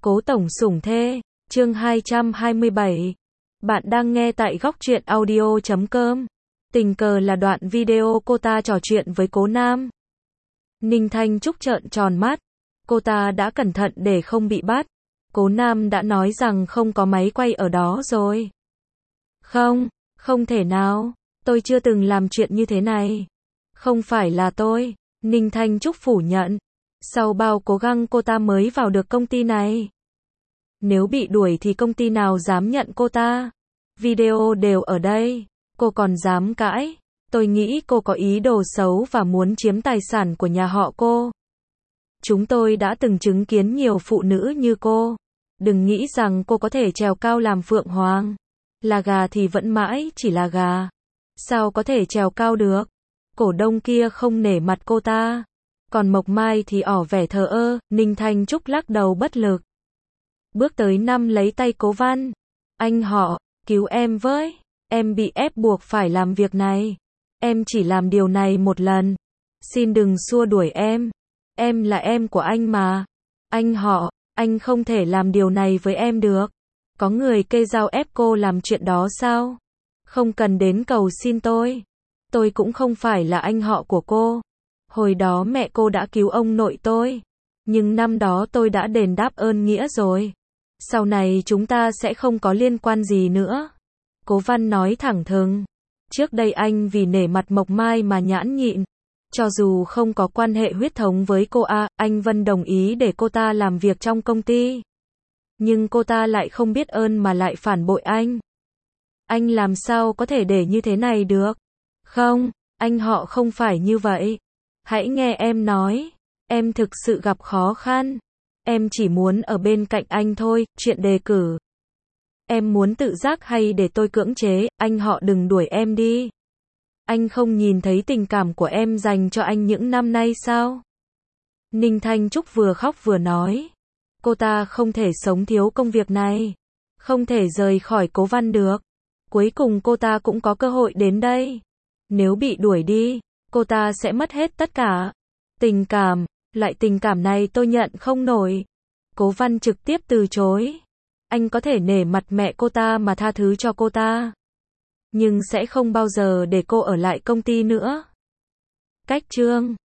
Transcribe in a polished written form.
Cố tổng sủng thê, chương 227. Bạn đang nghe tại góc truyện audio.com. Tình cờ là đoạn video cô ta trò chuyện với Cố Nam. Ninh Thanh Trúc trợn tròn mắt. Cô ta đã cẩn thận để không bị bắt. Cố Nam đã nói rằng không có máy quay ở đó rồi. Không, không thể nào. Tôi chưa từng làm chuyện như thế này. Không phải là tôi. Ninh Thanh Trúc phủ nhận. Sau bao cố gắng cô ta mới vào được công ty này. Nếu bị đuổi thì công ty nào dám nhận cô ta? Video đều ở đây. Cô còn dám cãi? Tôi nghĩ cô có ý đồ xấu và muốn chiếm tài sản của nhà họ cô. Chúng tôi đã từng chứng kiến nhiều phụ nữ như cô. Đừng nghĩ rằng cô có thể trèo cao làm phượng hoàng. Là gà thì vẫn mãi chỉ là gà. Sao có thể trèo cao được? Cổ đông kia không nể mặt cô ta. Còn Mộc Mai thì ỏ vẻ thờ ơ. Ninh Thanh Trúc lắc đầu bất lực. Bước tới nắm lấy tay Cố Văn. Anh họ, cứu em với. Em bị ép buộc phải làm việc này. Em chỉ làm điều này một lần. Xin đừng xua đuổi em. Em là em của anh mà. Anh họ, anh không thể làm điều này với em được. Có người kê dao ép cô làm chuyện đó sao? Không cần đến cầu xin tôi. Tôi cũng không phải là anh họ của cô. Hồi đó mẹ cô đã cứu ông nội tôi. Nhưng năm đó tôi đã đền đáp ơn nghĩa rồi. Sau này chúng ta sẽ không có liên quan gì nữa. Cố Văn nói thẳng thừng. Trước đây anh vì nể mặt Mộc Mai mà nhãn nhịn. Cho dù không có quan hệ huyết thống với cô anh Vân đồng ý để cô ta làm việc trong công ty. Nhưng cô ta lại không biết ơn mà lại phản bội anh. Anh làm sao có thể để như thế này được? Không, anh họ không phải như vậy. Hãy nghe em nói. Em thực sự gặp khó khăn. Em chỉ muốn ở bên cạnh anh thôi, chuyện đề cử. Em muốn tự giác hay để tôi cưỡng chế, anh họ đừng đuổi em đi. Anh không nhìn thấy tình cảm của em dành cho anh những năm nay sao? Ninh Thanh Trúc vừa khóc vừa nói. Cô ta không thể sống thiếu công việc này. Không thể rời khỏi Cố Văn được. Cuối cùng cô ta cũng có cơ hội đến đây. Nếu bị đuổi đi, cô ta sẽ mất hết tất cả. Tình cảm, loại tình cảm này tôi nhận không nổi. Cố Văn trực tiếp từ chối. Anh có thể nể mặt mẹ cô ta mà tha thứ cho cô ta. Nhưng sẽ không bao giờ để cô ở lại công ty nữa. Cách chương